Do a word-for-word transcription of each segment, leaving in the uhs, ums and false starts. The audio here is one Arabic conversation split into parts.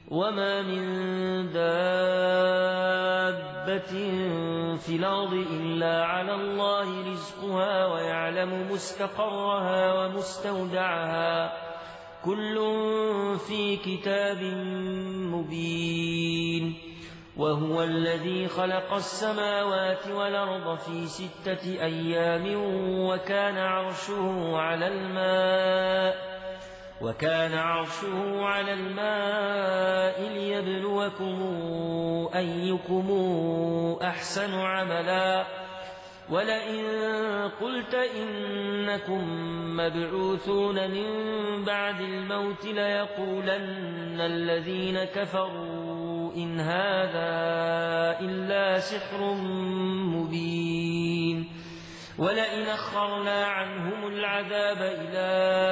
وما من دابة في الأرض إلا على الله رزقها ويعلم مستقرها ومستودعها كل في كتاب مبين وهو الذي خلق السماوات والأرض في ستة أيام وكان عرشه على الماء وكان عرشه على الماء ليبلوكم أيكم أحسن عملا ولئن قلت إنكم مبعوثون من بعد الموت ليقولن الذين كفروا إن هذا إلا سحر مبين ولئن أخرنا عنهم العذاب إلى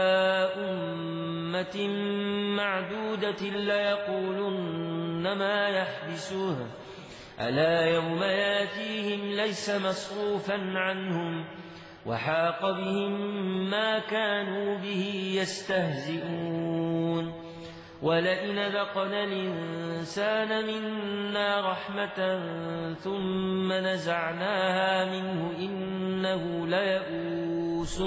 أمة معدودة ليقولن ما يحبسه ألا يوم ياتيهم ليس مصروفا عنهم وحاق بهم ما كانوا به يستهزئون ولئن ذقنا الإنسان منا رحمة ثم نزعناها منه إنه ليئوس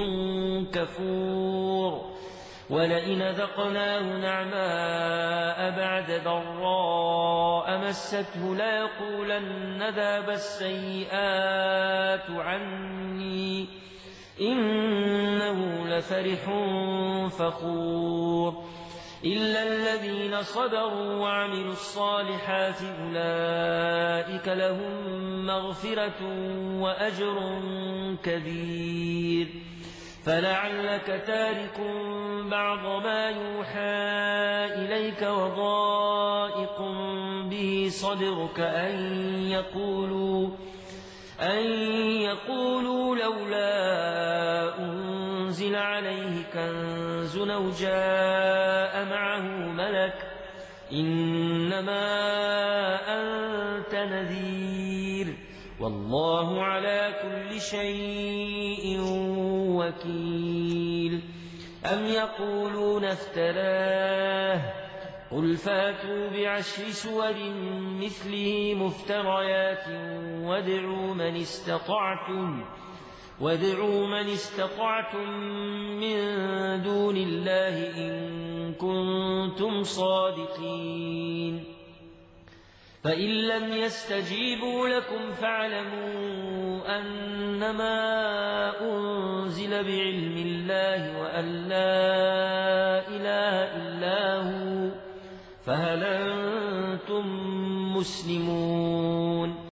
كفور ولئن ذقناه نعماء بعد ضراء مسته ليقولن ذهب السيئات عني إنه لفرح فخور إلا الذين صبروا وعملوا الصالحات أولئك لهم مغفرة وأجر كبير فلعلك تارك بعض ما يوحى إليك وضائق به صدرك أن يقولوا أن يقولوا لولا أنزل عليه كنز أو جاء معه ملك إنما أنت نذير والله على كل شيء وكيل أم يقولون افتراه قل فاتوا بعشر سور مثله مفتريات وادعوا من استطعتم وادعوا من استطعتم من دون الله إن كنتم صادقين فإن لم يستجيبوا لكم فاعلموا أنما أنزل بعلم الله وأن لا إله إلا هو فهل أنتم مسلمون